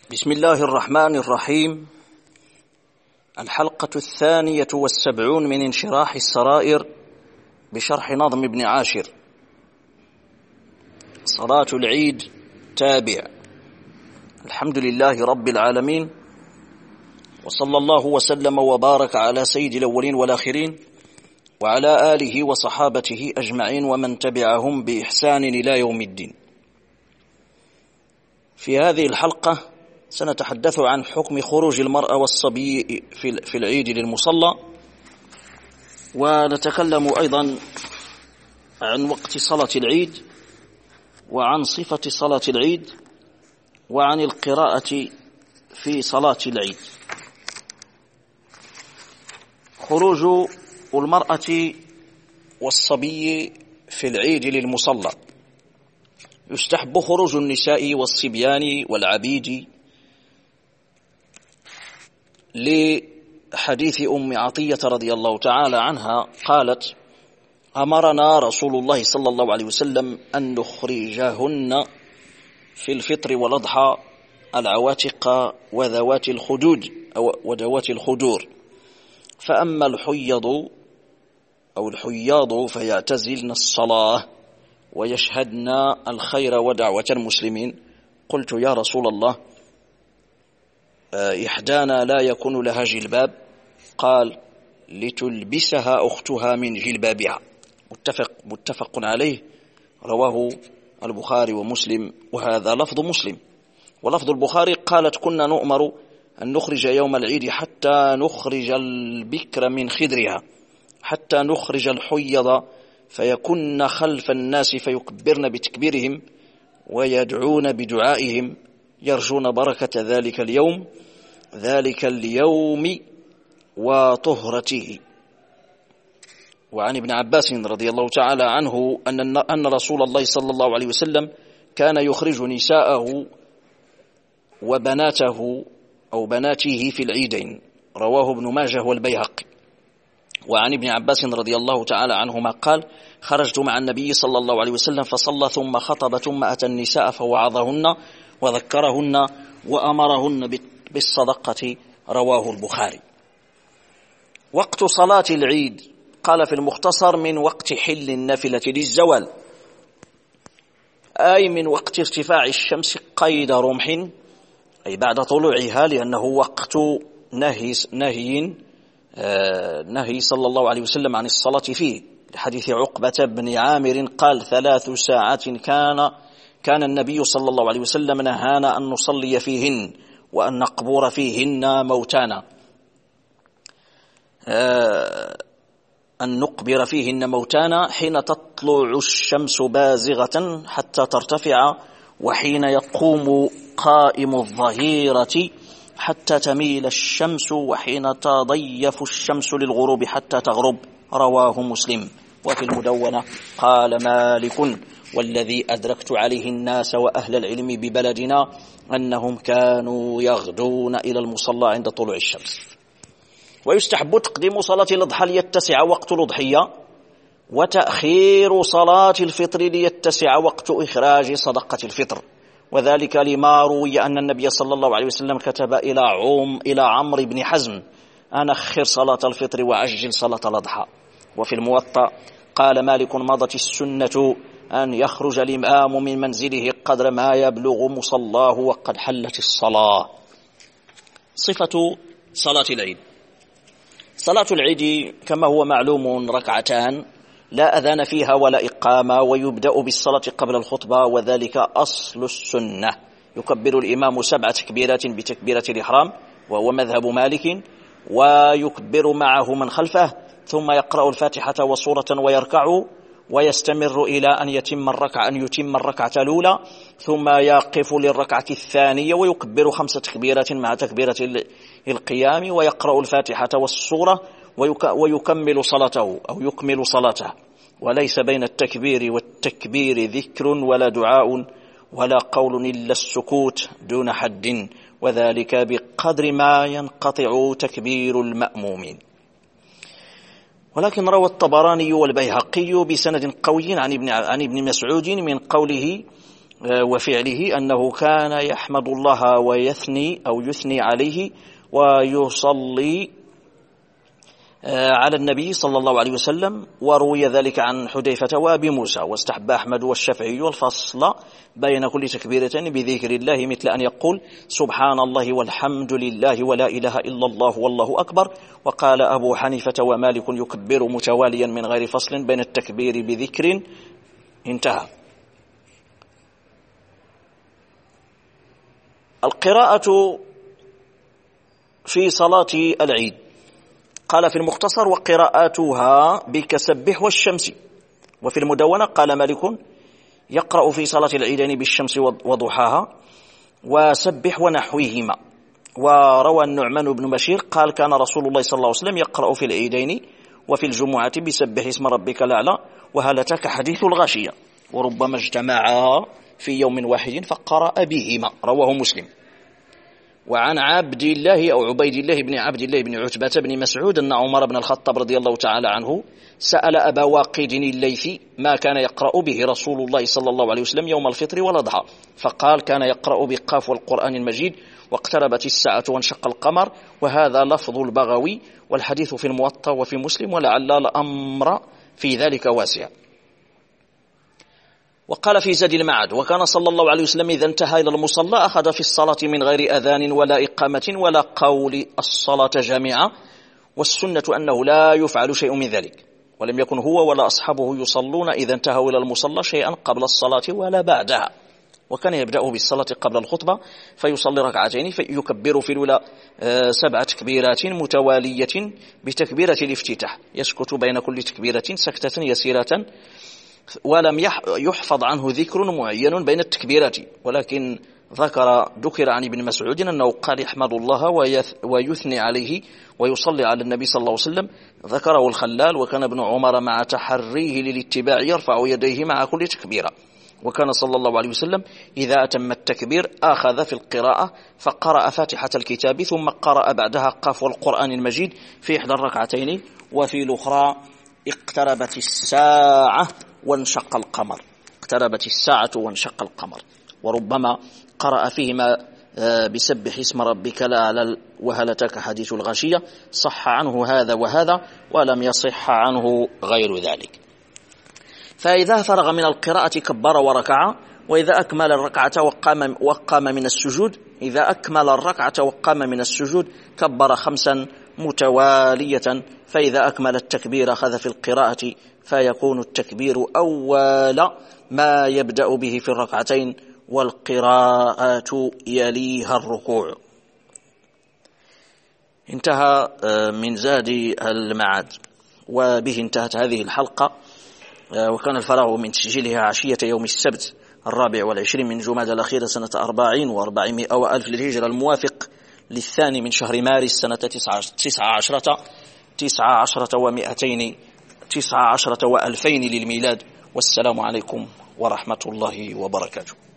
بسم الله الرحمن الرحيم. الحلقة 72 من انشراح السرائر بشرح نظم ابن عاشر. صلاة العيد تابع. الحمد لله رب العالمين، وصلى الله وسلم وبارك على سيد الأولين والآخرين وعلى آله وصحابته أجمعين ومن تبعهم بإحسان إلى يوم الدين. في هذه الحلقة سنتحدث عن حكم خروج المرأة والصبي في العيد للمصلى، ونتكلم أيضا عن وقت صلاة العيد وعن صفة صلاة العيد وعن القراءة في صلاة العيد. خروج المرأة والصبي في العيد للمصلى: يستحب خروج النساء والصبيان والعبيد لحديث أم عطية رضي الله تعالى عنها قالت: أمرنا رسول الله صلى الله عليه وسلم أن نخرجهن في الفطر والأضحى العواتق وذوات الخدود وذوات الخدور، فأما الحياض فيعتزلن الصلاة ويشهدن الخير ودعوة المسلمين. قلت: يا رسول الله، إحدانا لا يكون لها جلباب؟ قال: لتلبسها أختها من جلبابها. متفق عليه، رواه البخاري ومسلم، وهذا لفظ مسلم. ولفظ البخاري: قالت: كنا نؤمر أن نخرج يوم العيد حتى نخرج البكر من خدرها، حتى نخرج الحيض فيكن خلف الناس فيكبرن بتكبيرهم ويدعون بدعائهم يرجون بركة ذلك اليوم وطهرته. وعن ابن عباس رضي الله تعالى عنه أن رسول الله صلى الله عليه وسلم كان يخرج نساءه وبناته أو بناته في العيدين، رواه ابن ماجه والبيهقي. وعن ابن عباس رضي الله تعالى عنهما قال: خرجت مع النبي صلى الله عليه وسلم فصلى ثم خطب ثم أتى النساء فوعظهن وذكرهن وأمرهن بالصدقة، رواه البخاري. وقت صلاة العيد: قال في المختصر: من وقت حل النافلة للزوال، أي من وقت ارتفاع الشمس قيد رمح، أي بعد طلوعها، لأنه وقت نهي صلى الله عليه وسلم عن الصلاة فيه، لحديث عقبة بن عامر قال: 3 ساعات كان النبي صلى الله عليه وسلم نهانا أن نصلي فيهن وأن نقبر فيهن موتانا، حين تطلع الشمس بازغة حتى ترتفع، وحين يقوم قائم الظهيرة حتى تميل الشمس، وحين تضيف الشمس للغروب حتى تغرب، رواه مسلم. وفي المدونة قال مالك: والذي أدركت عليه الناس وأهل العلم ببلدنا أنهم كانوا يغدون إلى المصلى عند طلوع الشمس. ويستحب تقديم صلاة الأضحى ليتسع وقت الأضحية، وتأخير صلاة الفطر ليتسع وقت إخراج صدقة الفطر، وذلك لما روي أن النبي صلى الله عليه وسلم كتب إلى عمرو بن حزم: أن أخر صلاة الفطر وعجل صلاة الأضحى. وفي الموطأ قال مالك: مضت السنة أن يخرج الإمام من منزله قدر ما يبلغ مصلاه وقد حلت الصلاة. صفة صلاة العيد: صلاة العيد كما هو معلوم ركعتان، لا أذان فيها ولا إقامة، ويبدأ بالصلاة قبل الخطبة، وذلك أصل السنة. يكبر الإمام 7 تكبيرات بتكبيرة الإحرام، وهو مذهب مالك، ويكبر معه من خلفه، ثم يقرأ الفاتحة وسورة ويركع، ويستمر إلى أن يتم الركعة الأولى، ثم يقف للركعة الثانية ويكبر 5 تكبيرات مع تكبيرة القيام، ويقرأ الفاتحة والسورة ويكمل صلاته. وليس بين التكبير والتكبير ذكر ولا دعاء ولا قول إلا السكوت دون حد، وذلك بقدر ما ينقطع تكبير المأمومين. ولكن روى الطبراني والبيهقي بسند قوي عن ابن مسعود من قوله: وفعله أنه كان يحمد الله ويثني أو يثني عليه ويصلي على النبي صلى الله عليه وسلم. وروي ذلك عن حذيفة وأبي موسى. واستحب أحمد والشافعي الفصل بين كل تكبيرة بذكر الله مثل أن يقول سبحان الله والحمد لله ولا إله إلا الله والله أكبر. وقال أبو حنيفة ومالك يكبر متواليا من غير فصل بين التكبير بذكر. انتهى. القراءة في صلاة العيد قال في المختصر وقراءاتها بكسبح والشمس. وفي المدونة قال مالك يقرأ في صلاة العيدين بالشمس وضحاها وسبح ونحوهما. وروى النعمان بن بشير قال كان رسول الله صلى الله عليه وسلم يقرأ في العيدين وفي الجمعة بسبح اسم ربك الأعلى وهل أتاك حديث الغاشية. وربما اجتمعا في يوم واحد فقرأ بهما. رواه مسلم. وعن عبد الله أو عبيد الله بن عبد الله بن عتبة بن مسعود أن عمر بن الخطاب رضي الله تعالى عنه سأل أبا واقد الليثي ما كان يقرأ به رسول الله صلى الله عليه وسلم يوم الفطر والأضحى فقال كان يقرأ بقاف والقرآن المجيد واقتربت الساعة وانشق القمر. وهذا لفظ البغوي والحديث في الموطأ وفي مسلم ولعل الأمر في ذلك واسع. وقال في زاد المعاد وكان صلى الله عليه وسلم إذا انتهى إلى المصلى أخذ في الصلاة من غير أذان ولا إقامة ولا قول الصلاة جامعة. والسنة أنه لا يفعل شيء من ذلك ولم يكن هو ولا أصحابه يصلون إذا انتهوا إلى المصلى شيئا قبل الصلاة ولا بعدها. وكان يبدأ بالصلاة قبل الخطبة فيصلي ركعتين فيكبر في الأولى 7 تكبيرات متوالية بتكبيرة الافتتاح يسكت بين كل تكبيرة سكتة يسيرة ولم يحفظ عنه ذكر معين بين التكبيرات. ولكن ذكر عن ابن مسعود أنه قال يحمد الله ويثني عليه ويصلي على النبي صلى الله عليه وسلم. ذكره الخلال. وكان ابن عمر مع تحريه للاتباع يرفع يديه مع كل تكبيرة. وكان صلى الله عليه وسلم إذا أتم التكبير أخذ في القراءة فقرأ فاتحة الكتاب ثم قرأ بعدها قاف والقرآن المجيد في إحدى الركعتين وفي الأخرى اقتربت الساعة وانشق القمر. اقتربت الساعة وانشق القمر. وربما قرأ فيهما بسبح اسم ربك الأعلى وهل أتاك حديث الغاشية. صح عنه هذا وهذا ولم يصح عنه غير ذلك. فإذا فرغ من القراءة كبر وركع. وإذا أكمل الركعة وقام من السجود إذا أكمل الركعة وقام من السجود كبر 5 متوالية. فإذا أكمل التكبير أخذ في القراءة فيكون التكبير أول ما يبدأ به في الركعتين والقراءة يليها الركوع. انتهى من زاد المعاد. وبه انتهت هذه الحلقة. وكان الفراغ من تسجيلها عشية يوم السبت 24 من جمادى الأخيرة سنة 40 و400 وألف للهجرة الموافق للثاني من شهر مارس سنة 19 و2000 للميلاد. والسلام عليكم ورحمة الله وبركاته.